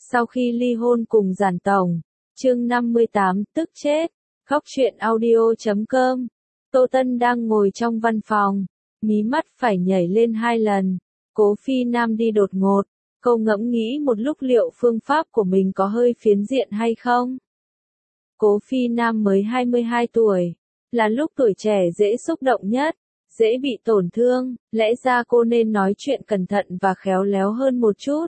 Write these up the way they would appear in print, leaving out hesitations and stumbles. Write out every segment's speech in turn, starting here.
Sau khi ly hôn cùng Giản Tổng, chương 58, tức chết, Góc truyện audio.com. Tô Tân đang ngồi trong văn phòng, mí mắt phải nhảy lên 2 lần. Cố Phi Nam đi đột ngột, cô ngẫm nghĩ một lúc liệu phương pháp của mình có hơi phiến diện hay không. Cố Phi Nam mới 22 tuổi, là lúc tuổi trẻ dễ xúc động nhất, dễ bị tổn thương, lẽ ra cô nên nói chuyện cẩn thận và khéo léo hơn một chút.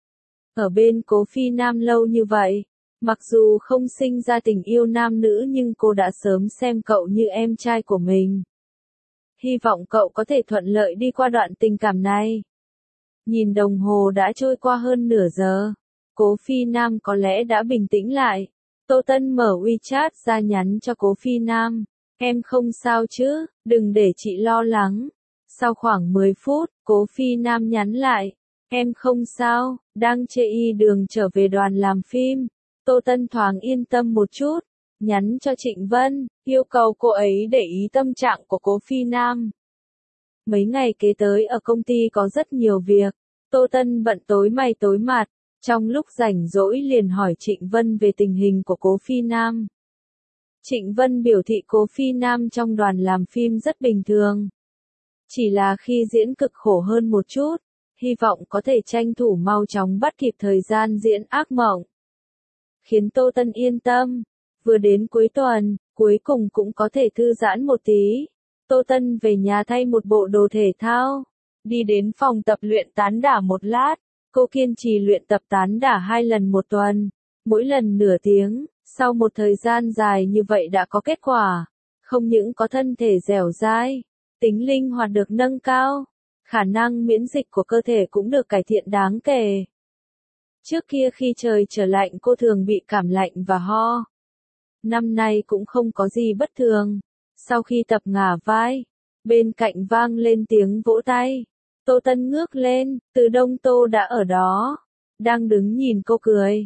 Ở bên Cố Phi Nam lâu như vậy, mặc dù không sinh ra tình yêu nam nữ nhưng cô đã sớm xem cậu như em trai của mình. Hy vọng cậu có thể thuận lợi đi qua đoạn tình cảm này. Nhìn đồng hồ đã trôi qua hơn nửa giờ, Cố Phi Nam có lẽ đã bình tĩnh lại. Tô Tân mở WeChat ra nhắn cho Cố Phi Nam, em không sao chứ, đừng để chị lo lắng. Sau khoảng 10 phút, Cố Phi Nam nhắn lại, em không sao, đang trên đường trở về đoàn làm phim. Tô Tân thoáng yên tâm một chút, nhắn cho Trịnh Vân, yêu cầu cô ấy để ý tâm trạng của Cố Phi Nam. Mấy ngày kế tới ở công ty có rất nhiều việc, Tô Tân bận tối mày tối mặt, trong lúc rảnh rỗi liền hỏi Trịnh Vân về tình hình của Cố Phi Nam. Trịnh Vân biểu thị Cố Phi Nam trong đoàn làm phim rất bình thường. Chỉ là khi diễn cực khổ hơn một chút, hy vọng có thể tranh thủ mau chóng bắt kịp thời gian diễn ác mộng. Khiến Tô Tân yên tâm, vừa đến cuối tuần, cuối cùng cũng có thể thư giãn một tí. Tô Tân về nhà thay một bộ đồ thể thao, đi đến phòng tập luyện tán đả một lát, cô kiên trì luyện tập tán đả 2 lần một tuần, mỗi lần nửa tiếng, sau một thời gian dài như vậy đã có kết quả, không những có thân thể dẻo dai, tính linh hoạt được nâng cao, khả năng miễn dịch của cơ thể cũng được cải thiện đáng kể. Trước kia khi trời trở lạnh cô thường bị cảm lạnh và ho. Năm nay cũng không có gì bất thường. Sau khi tập ngả vai, bên cạnh vang lên tiếng vỗ tay. Tô Tân ngước lên, Từ Đông Tô đã ở đó. Đang đứng nhìn cô cười.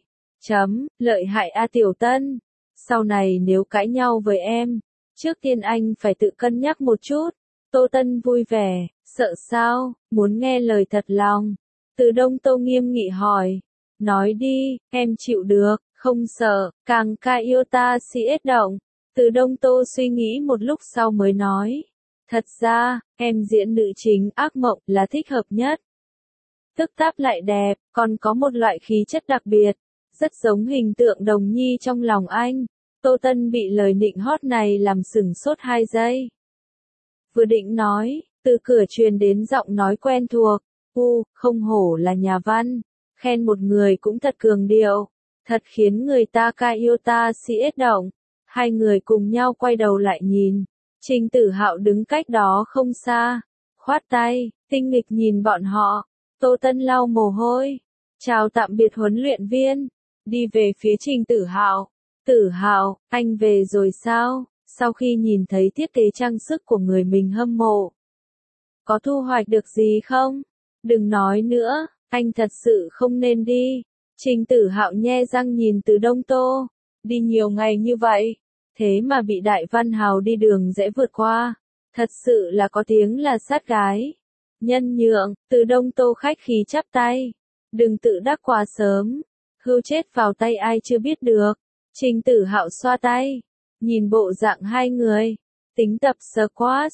Lợi hại a Tiểu Tân. Sau này nếu cãi nhau với em, trước tiên anh phải tự cân nhắc một chút. Tô Tân vui vẻ, sợ sao, muốn nghe lời thật lòng. Từ Đông Tô nghiêm nghị hỏi. Nói đi, em chịu được, không sợ, càng ca yêu ta si ết động. Từ Đông Tô suy nghĩ một lúc sau mới nói. Thật ra, em diễn nữ chính ác mộng là thích hợp nhất. Tức táp lại đẹp, còn có một loại khí chất đặc biệt, rất giống hình tượng Đồng Nhi trong lòng anh. Tô Tân bị lời nịnh hót này làm sửng sốt 2 giây. Vừa định nói, từ cửa truyền đến giọng nói quen thuộc. Không hổ là nhà văn. Khen một người cũng thật cường điệu, thật khiến người ta ca yêu ta si ết động. Hai người cùng nhau quay đầu lại nhìn, Trình Tử Hạo đứng cách đó không xa, khoát tay, tinh nghịch nhìn bọn họ. Tô Tân lau mồ hôi, chào tạm biệt huấn luyện viên, đi về phía Trình Tử Hạo. Tử Hạo, anh về rồi sao? Sau khi nhìn thấy thiết kế trang sức của người mình hâm mộ, có thu hoạch được gì không? Đừng nói nữa. Anh thật sự không nên đi. Trình Tử Hạo nhe răng nhìn Từ Đông Tô. Đi nhiều ngày như vậy, thế mà bị đại văn hào đi đường dễ vượt qua. Thật sự là có tiếng là sát gái. Nhân nhượng, Từ Đông Tô khách khí chắp tay. Đừng tự đắc quá sớm. Hưu chết vào tay ai chưa biết được. Trình Tử Hạo xoa tay. Nhìn bộ dạng hai người. Tính tập squash.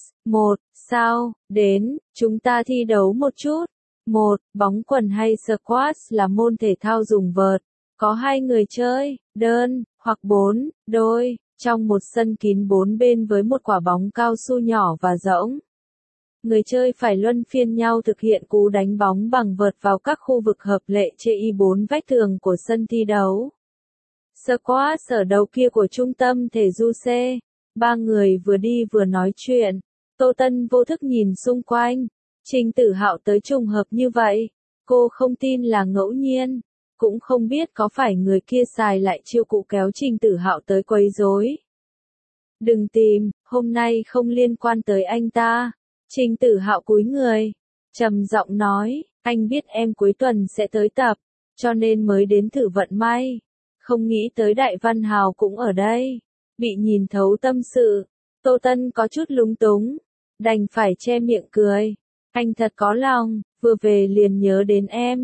Sao, đến, chúng ta thi đấu một chút. Bóng quần hay squash là môn thể thao dùng vợt, có 2 người chơi, đơn, hoặc 4 đôi, trong một sân kín 4 bên với một quả bóng cao su nhỏ và rỗng. Người chơi phải luân phiên nhau thực hiện cú đánh bóng bằng vợt vào các khu vực hợp lệ trên 4 vách tường của sân thi đấu. Squash ở đầu kia của trung tâm thể du C. 3 người vừa đi vừa nói chuyện. Tô Tân vô thức nhìn xung quanh. Trình Tử Hạo tới trùng hợp như vậy, cô không tin là ngẫu nhiên, cũng không biết có phải người kia xài lại chiêu cụ kéo Trình Tử Hạo tới quấy rối. Đừng tìm, hôm nay không liên quan tới anh ta. Trình Tử Hạo cúi người, trầm giọng nói, anh biết em cuối tuần sẽ tới tập, cho nên mới đến thử vận may. Không nghĩ tới Đại Văn Hào cũng ở đây. Bị nhìn thấu tâm sự, Tô Tân có chút lúng túng, đành phải che miệng cười. Anh thật có lòng, vừa về liền nhớ đến em.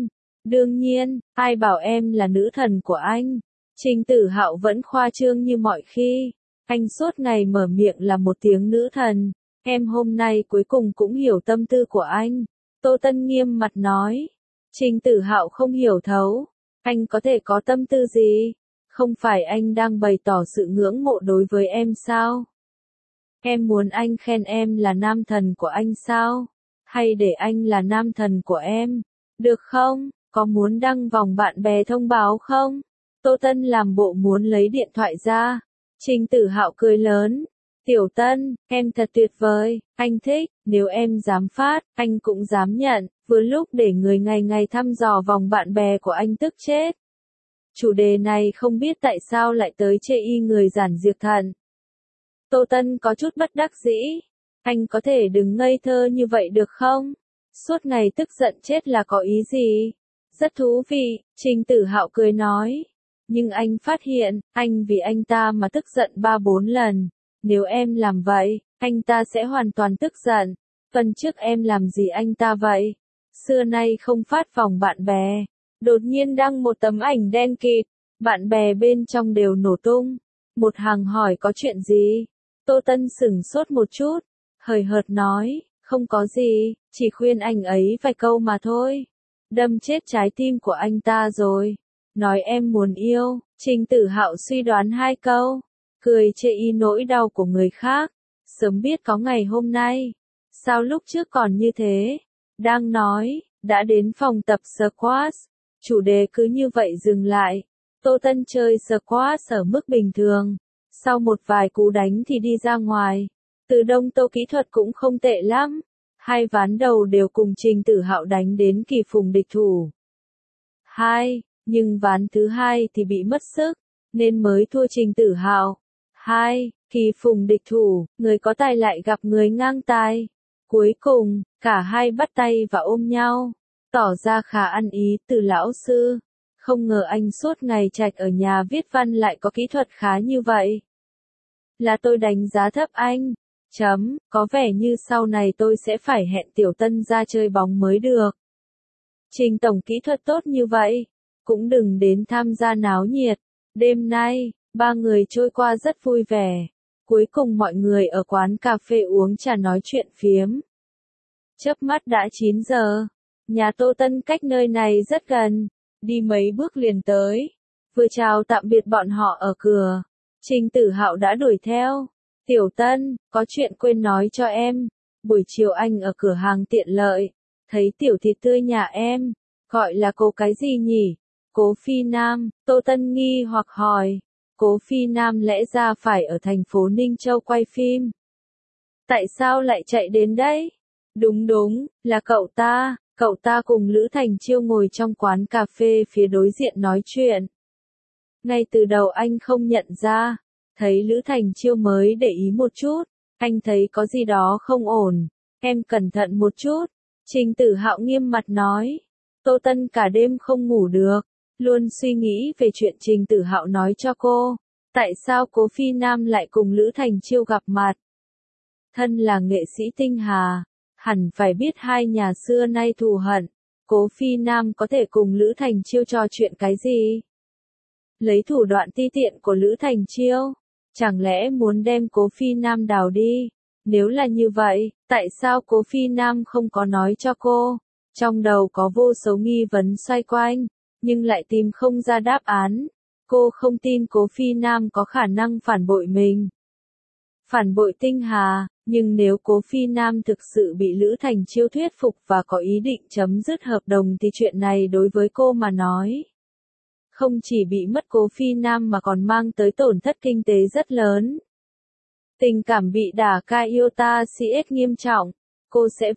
Đương nhiên, ai bảo em là nữ thần của anh. Trình Tử Hạo vẫn khoa trương như mọi khi. Anh suốt ngày mở miệng là một tiếng nữ thần. Em hôm nay cuối cùng cũng hiểu tâm tư của anh. Tô Tân nghiêm mặt nói. Trình Tử Hạo không hiểu thấu. Anh có thể có tâm tư gì? Không phải anh đang bày tỏ sự ngưỡng mộ đối với em sao? Em muốn anh khen em là nam thần của anh sao? Hay để anh là nam thần của em? Được không? Có muốn đăng vòng bạn bè thông báo không? Tô Tân làm bộ muốn lấy điện thoại ra. Trình Tử Hạo cười lớn. Tiểu Tân, em thật tuyệt vời, anh thích, nếu em dám phát, anh cũng dám nhận, vừa lúc để người ngày ngày thăm dò vòng bạn bè của anh tức chết. Chủ đề này không biết tại sao lại tới chê y người giản diệt thận. Tô Tân có chút bất đắc dĩ. Anh có thể đừng ngây thơ như vậy được không? Suốt ngày tức giận chết là có ý gì? Rất thú vị, Trình Tử Hạo cười nói. Nhưng anh phát hiện, anh vì anh ta mà tức giận 3-4 lần. Nếu em làm vậy, anh ta sẽ hoàn toàn tức giận. Tuần trước em làm gì anh ta vậy? Xưa nay không phát vòng bạn bè. Đột nhiên đăng một tấm ảnh đen kịt. Bạn bè bên trong đều nổ tung. Một hàng hỏi có chuyện gì? Tô Tân sửng sốt một chút. Hời hợt nói, không có gì, chỉ khuyên anh ấy vài câu mà thôi. Đâm chết trái tim của anh ta rồi. Nói em muốn yêu, Trình Tử Hạo suy đoán 2 câu. Cười chê y nỗi đau của người khác. Sớm biết có ngày hôm nay. Sao lúc trước còn như thế? Đang nói, đã đến phòng tập squash. Chủ đề cứ như vậy dừng lại. Tô Tân chơi squash ở mức bình thường. Sau một vài cú đánh thì đi ra ngoài. Từ Đông Tô kỹ thuật cũng không tệ lắm. 2 ván đầu đều cùng Trình Tử Hạo đánh đến kỳ phùng địch thủ. Nhưng ván thứ 2 thì bị mất sức, nên mới thua Trình Tử Hạo. Kỳ phùng địch thủ, người có tài lại gặp người ngang tài. Cuối cùng, cả hai bắt tay và ôm nhau, tỏ ra khá ăn ý. Từ lão sư, không ngờ anh suốt ngày trạch ở nhà viết văn lại có kỹ thuật khá như vậy. Là tôi đánh giá thấp anh. Có vẻ như sau này tôi sẽ phải hẹn Tiểu Tân ra chơi bóng mới được. Trình tổng kỹ thuật tốt như vậy, cũng đừng đến tham gia náo nhiệt. Đêm nay, 3 người trôi qua rất vui vẻ. Cuối cùng mọi người ở quán cà phê uống trà nói chuyện phiếm. Chớp mắt đã 9 giờ. Nhà Tô Tân cách nơi này rất gần, đi mấy bước liền tới. Vừa chào tạm biệt bọn họ ở cửa, Trình Tử Hạo đã đuổi theo. Tiểu Tân, có chuyện quên nói cho em. Buổi chiều anh ở cửa hàng tiện lợi, thấy tiểu thịt tươi nhà em, gọi là cô cái gì nhỉ? Cố Phi Nam, Tô Tân nghi hoặc hỏi. Cố Phi Nam lẽ ra phải ở thành phố Ninh Châu quay phim. Tại sao lại chạy đến đây? Đúng, là cậu ta cùng Lữ Thành Chiêu ngồi trong quán cà phê phía đối diện nói chuyện. Ngay từ đầu anh không nhận ra, thấy Lữ Thành Chiêu mới để ý một chút, anh thấy có gì đó không ổn. Em cẩn thận một chút, Trình Tử Hạo nghiêm mặt nói. Tô Tân cả đêm không ngủ được, luôn suy nghĩ về chuyện Trình Tử Hạo nói cho cô. Tại sao Cố Phi Nam lại cùng Lữ Thành Chiêu gặp mặt? Thân là nghệ sĩ tinh hà, hẳn phải biết hai nhà xưa nay thù hận. Cố Phi Nam có thể cùng Lữ Thành Chiêu trò chuyện cái gì? Lấy thủ đoạn ti tiện của Lữ Thành Chiêu, chẳng lẽ muốn đem Cố Phi Nam đào đi? Nếu là như vậy, tại sao Cố Phi Nam không có nói cho cô? Trong đầu có vô số nghi vấn xoay quanh, nhưng lại tìm không ra đáp án. Cô không tin Cố Phi Nam có khả năng phản bội mình. Phản bội tinh hà, nhưng nếu Cố Phi Nam thực sự bị Lữ Thành Chiêu thuyết phục và có ý định chấm dứt hợp đồng thì chuyện này đối với cô mà nói, không chỉ bị mất Cố Phi Nam mà còn mang tới tổn thất kinh tế rất lớn. Tình cảm bị đả cai iota CS nghiêm trọng, cô sẽ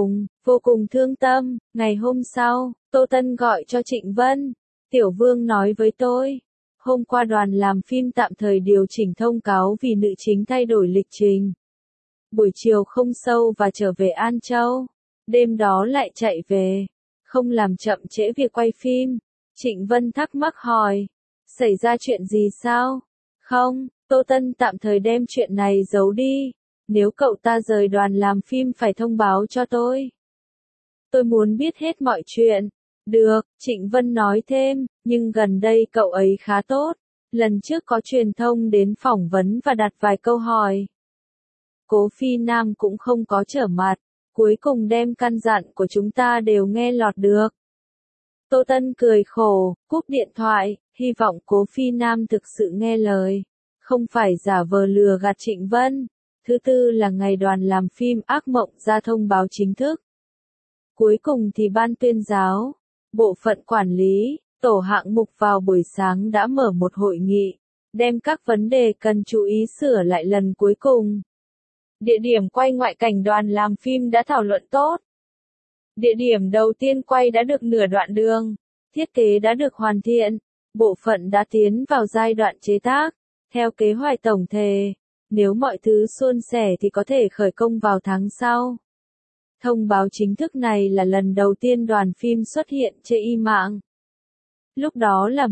vô cùng thương tâm. Ngày hôm sau, Tô Tân gọi cho Trịnh Vân. Tiểu Vương nói với tôi, hôm qua đoàn làm phim tạm thời điều chỉnh thông cáo vì nữ chính thay đổi lịch trình. Buổi chiều không show và trở về An Châu. Đêm đó lại chạy về, không làm chậm trễ việc quay phim. Trịnh Vân thắc mắc hỏi, xảy ra chuyện gì sao? Không, Tô Tân tạm thời đem chuyện này giấu đi. Nếu cậu ta rời đoàn làm phim phải thông báo cho tôi. Tôi muốn biết hết mọi chuyện. Được, Trịnh Vân nói thêm, nhưng gần đây cậu ấy khá tốt. Lần trước có truyền thông đến phỏng vấn và đặt vài câu hỏi. Cố Phi Nam cũng không có trở mặt, cuối cùng đem căn dặn của chúng ta đều nghe lọt được. Tô Tân cười khổ, cúp điện thoại, hy vọng Cố Phi Nam thực sự nghe lời, không phải giả vờ lừa gạt Trịnh Vân. Thứ tư là ngày đoàn làm phim Ác Mộng ra thông báo chính thức. Cuối cùng thì ban tuyên giáo, bộ phận quản lý, tổ hạng mục vào buổi sáng đã mở một hội nghị, đem các vấn đề cần chú ý sửa lại lần cuối cùng. Địa điểm quay ngoại cảnh đoàn làm phim đã thảo luận tốt. Địa điểm đầu tiên quay đã được nửa đoạn đường, thiết kế đã được hoàn thiện, bộ phận đã tiến vào giai đoạn chế tác, theo kế hoạch tổng thể. Nếu mọi thứ suôn sẻ thì có thể khởi công vào tháng sau. Thông báo chính thức này là lần đầu tiên đoàn phim xuất hiện trên y mạng. Lúc đó là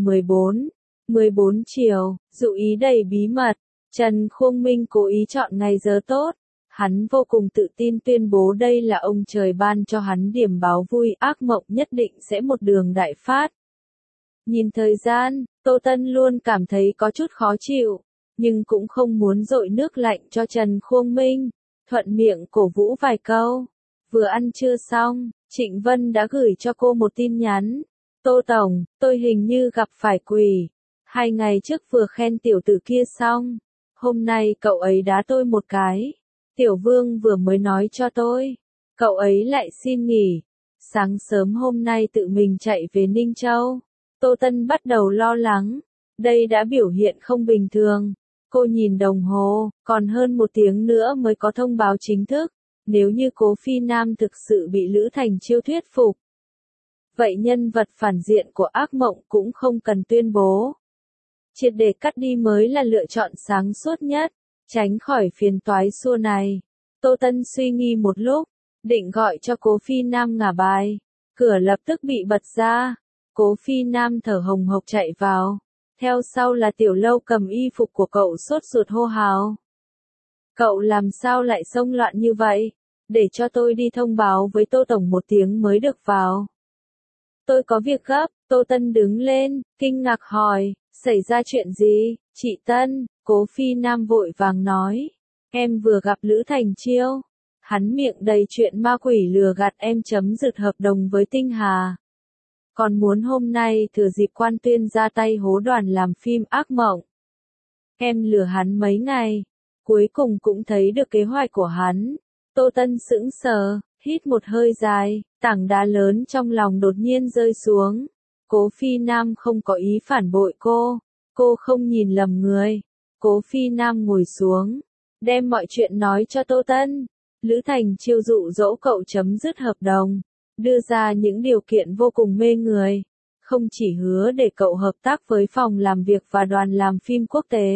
14 chiều, dụ ý đầy bí mật, Trần Khuông Minh cố ý chọn ngày giờ tốt. Hắn vô cùng tự tin tuyên bố đây là ông trời ban cho hắn điểm báo vui, Ác Mộng nhất định sẽ một đường đại phát. Nhìn thời gian, Tô Tân luôn cảm thấy có chút khó chịu, nhưng cũng không muốn dội nước lạnh cho Trần Khuông Minh, thuận miệng cổ vũ vài câu. Vừa ăn trưa xong, Trịnh Vân đã gửi cho cô một tin nhắn. Tô Tổng, tôi hình như gặp phải quỷ. 2 ngày trước vừa khen tiểu tử kia xong. Hôm nay cậu ấy đá tôi một cái. Tiểu Vương vừa mới nói cho tôi. Cậu ấy lại xin nghỉ. Sáng sớm hôm nay tự mình chạy về Ninh Châu. Tô Tân bắt đầu lo lắng. Đây đã biểu hiện không bình thường. Cô nhìn đồng hồ, còn hơn 1 tiếng nữa mới có thông báo chính thức. Nếu như Cố Phi Nam thực sự bị Lữ Thành Chiêu thuyết phục, vậy nhân vật phản diện của Ác Mộng cũng không cần tuyên bố. Triệt để cắt đi mới là lựa chọn sáng suốt nhất, tránh khỏi phiền toái xua này. Tô Tân suy nghĩ một lúc, định gọi cho Cố Phi Nam ngả bài. Cửa lập tức bị bật ra. Cố Phi Nam thở hồng hộc chạy vào. Theo sau là Tiểu Lâu cầm y phục của cậu sốt ruột hô hào. Cậu làm sao lại xông loạn như vậy? Để cho tôi đi thông báo với Tô Tổng 1 tiếng mới được vào. Tôi có việc gấp. Tô Tân đứng lên, kinh ngạc hỏi, xảy ra chuyện gì? Chị Tân, Cố Phi Nam vội vàng nói. Em vừa gặp Lữ Thành Chiêu. Hắn miệng đầy chuyện ma quỷ lừa gạt em chấm dứt hợp đồng với Tinh Hà. Còn muốn hôm nay thừa dịp quan tuyên ra tay hố đoàn làm phim Ác Mộng. Em lừa hắn mấy ngày. Cuối cùng cũng thấy được kế hoạch của hắn. Tô Tân sững sờ, hít một hơi dài, tảng đá lớn trong lòng đột nhiên rơi xuống. Cố Phi Nam không có ý phản bội cô không nhìn lầm người. Cố Phi Nam ngồi xuống, đem mọi chuyện nói cho Tô Tân. Lữ Thành Chiêu dụ dỗ cậu chấm dứt hợp đồng, đưa ra những điều kiện vô cùng mê người. Không chỉ hứa để cậu hợp tác với phòng làm việc và đoàn làm phim quốc tế,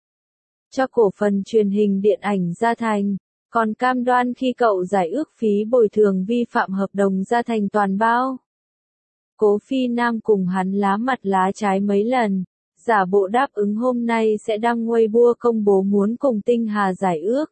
cho cổ phần truyền hình điện ảnh Gia Thành, còn cam đoan khi cậu giải ước phí bồi thường vi phạm hợp đồng Gia Thành toàn bao. Cố Phi Nam cùng hắn lá mặt lá trái mấy lần, giả bộ đáp ứng hôm nay sẽ đăng Weibo công bố muốn cùng Tinh Hà giải ước.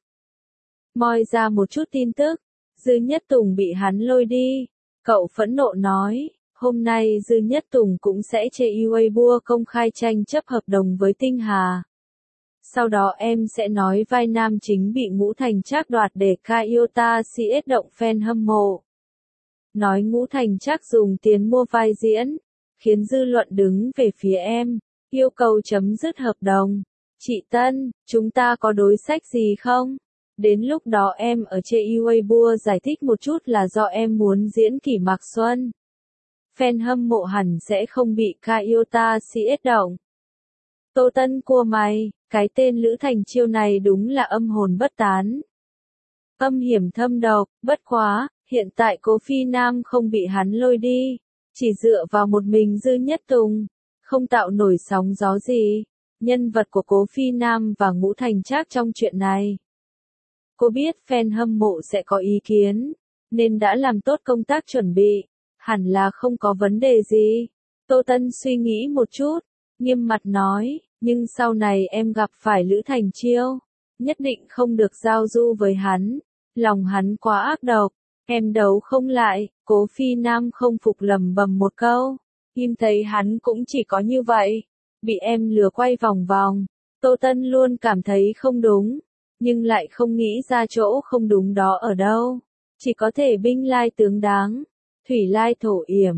Moi ra một chút tin tức, Dư Nhất Tùng bị hắn lôi đi. Cậu phẫn nộ nói, hôm nay Dư Nhất Tùng cũng sẽ trên Weibo công khai tranh chấp hợp đồng với Tinh Hà. Sau đó em sẽ nói vai nam chính bị Ngũ Thành Trác đoạt để Kaiota CS động fan hâm mộ. Nói Ngũ Thành Trác dùng tiền mua vai diễn, khiến dư luận đứng về phía em, yêu cầu chấm dứt hợp đồng. Chị Tân, chúng ta có đối sách gì không? Đến lúc đó em ở trên Weibo giải thích một chút là do em muốn diễn Kỷ Mạc Xuân. Fan hâm mộ hẳn sẽ không bị Kaiota CS động. Tô Tân cua mày, cái tên Lữ Thành Chiêu này đúng là âm hồn bất tán. Âm hiểm thâm độc, bất quá, hiện tại Cố Phi Nam không bị hắn lôi đi, chỉ dựa vào một mình Dư Nhất Tùng, không tạo nổi sóng gió gì. Nhân vật của Cố Phi Nam và Ngũ Thành Trác trong chuyện này. Cô biết fan hâm mộ sẽ có ý kiến, nên đã làm tốt công tác chuẩn bị, hẳn là không có vấn đề gì. Tô Tân suy nghĩ một chút, nghiêm mặt nói, nhưng sau này em gặp phải Lữ Thành Chiêu, nhất định không được giao du với hắn, lòng hắn quá ác độc, Em đấu không lại, Cố Phi Nam không phục lẩm bẩm một câu. Em thấy hắn cũng chỉ có như vậy. Bị em lừa quay vòng vòng. Tô Tân luôn cảm thấy không đúng. Nhưng lại không nghĩ ra chỗ không đúng đó ở đâu. Chỉ có thể binh lai tướng đáng. Thủy lai thổ yểm,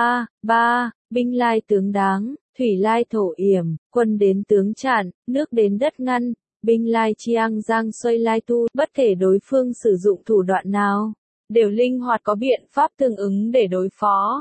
binh lai tướng đáng, thủy lai thổ yểm, quân đến tướng chặn, nước đến đất ngăn, binh lai chiang giang xoay lai tu, bất kể đối phương sử dụng thủ đoạn nào, đều linh hoạt có biện pháp tương ứng để đối phó.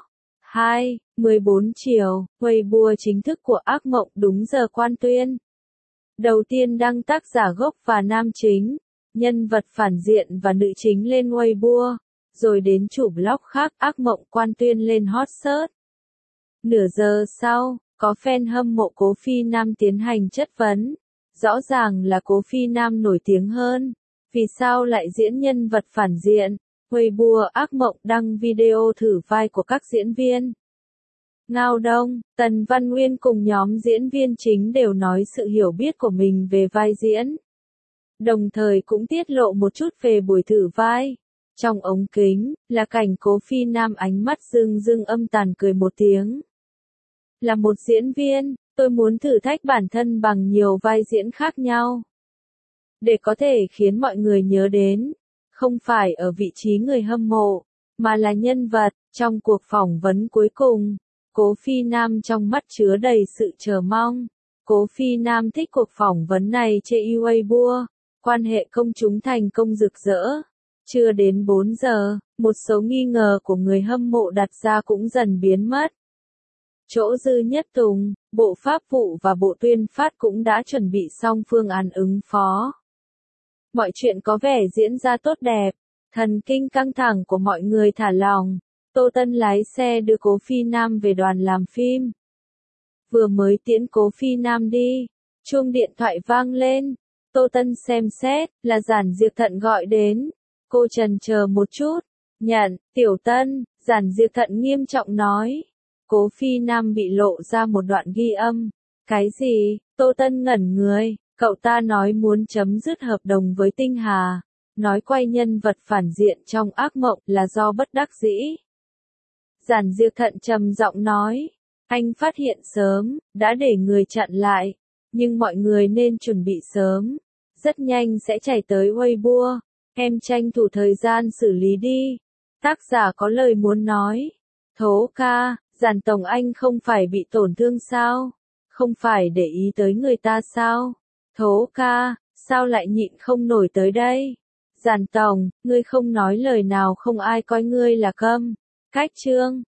14 chiều, Weibo chính thức của ác mộng đúng giờ quan tuyên. Đầu tiên đăng tác giả gốc và nam chính, nhân vật phản diện và nữ chính lên Weibo, rồi đến chủ blog khác ác mộng quan tuyên lên hot search. Nửa giờ sau, có fan hâm mộ Cố Phi Nam tiến hành chất vấn. Rõ ràng là Cố Phi Nam nổi tiếng hơn. Vì sao lại diễn nhân vật phản diện? Weibo ác mộng đăng video thử vai của các diễn viên. Ngao Đông, Tần Văn Nguyên cùng nhóm diễn viên chính đều nói sự hiểu biết của mình về vai diễn. Đồng thời cũng tiết lộ một chút về buổi thử vai. Trong ống kính, là cảnh Cố Phi Nam ánh mắt rưng rưng âm tàn cười một tiếng. Là một diễn viên, tôi muốn thử thách bản thân bằng nhiều vai diễn khác nhau. Để có thể khiến mọi người nhớ đến, không phải ở vị trí người hâm mộ, mà là nhân vật. Trong cuộc phỏng vấn cuối cùng, Cố Phi Nam trong mắt chứa đầy sự chờ mong. Cố Phi Nam thích cuộc phỏng vấn này trên Weibo, quan hệ công chúng thành công rực rỡ. Chưa đến 4 giờ, một số nghi ngờ của người hâm mộ đặt ra cũng dần biến mất. Chỗ Dư Nhất Tùng, Bộ Pháp vụ và Bộ Tuyên phát cũng đã chuẩn bị xong phương án ứng phó. Mọi chuyện có vẻ diễn ra tốt đẹp, thần kinh căng thẳng của mọi người thả lỏng. Tô Tân lái xe đưa Cố Phi Nam về đoàn làm phim. Vừa mới tiễn Cố Phi Nam đi, chuông điện thoại vang lên. Tô Tân xem xét, là Giản Diệp Thận gọi đến. Cô chần chờ một chút. Nhận, Tiểu Tân, Giản Diệp Thận nghiêm trọng nói. Cố Phi Nam bị lộ ra một đoạn ghi âm. Cái gì? Tô Tân ngẩn người. Cậu ta nói muốn chấm dứt hợp đồng với Tinh Hà. Nói quay nhân vật phản diện trong ác mộng là do bất đắc dĩ. Giản Diệp Thận trầm giọng nói. Anh phát hiện sớm, đã để người chặn lại. Nhưng mọi người nên chuẩn bị sớm. Rất nhanh sẽ chạy tới Weibo. Em tranh thủ thời gian xử lý đi. Tác giả có lời muốn nói. Thố ca, Giản Tổng anh không phải bị tổn thương sao? Không phải để ý tới người ta sao? Thố ca, sao lại nhịn không nổi tới đây? Giản Tổng, ngươi không nói lời nào không ai coi ngươi là câm. Cách chương.